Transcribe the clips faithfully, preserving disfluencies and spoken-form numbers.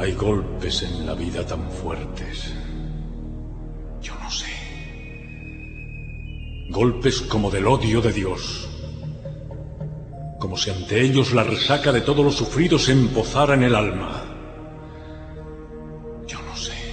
Hay golpes en la vida tan fuertes. Yo no sé. Golpes como del odio de Dios. Como si ante ellos la resaca de todo lo sufrido se empozara en el alma. Yo no sé.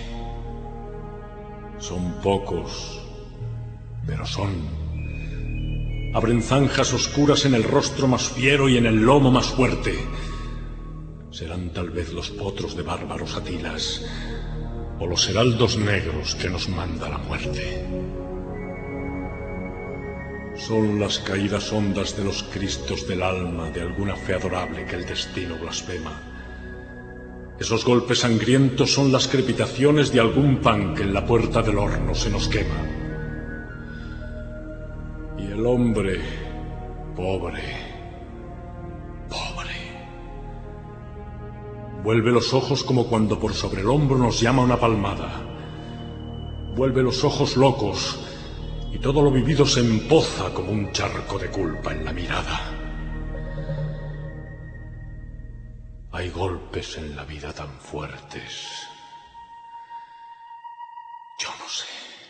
Son pocos, pero son. Abren zanjas oscuras en el rostro más fiero y en el lomo más fuerte. Serán tal vez los potros de bárbaros Atilas, o los heraldos negros que nos manda la muerte. Son las caídas hondas de los cristos del alma de alguna fe adorable que el destino blasfema. Esos golpes sangrientos son las crepitaciones de algún pan que en la puerta del horno se nos quema. Y el hombre, pobre, pobre, vuelve los ojos como cuando por sobre el hombro nos llama una palmada. Vuelve los ojos locos y todo lo vivido se empoza como un charco de culpa en la mirada. Hay golpes en la vida tan fuertes. Yo no sé.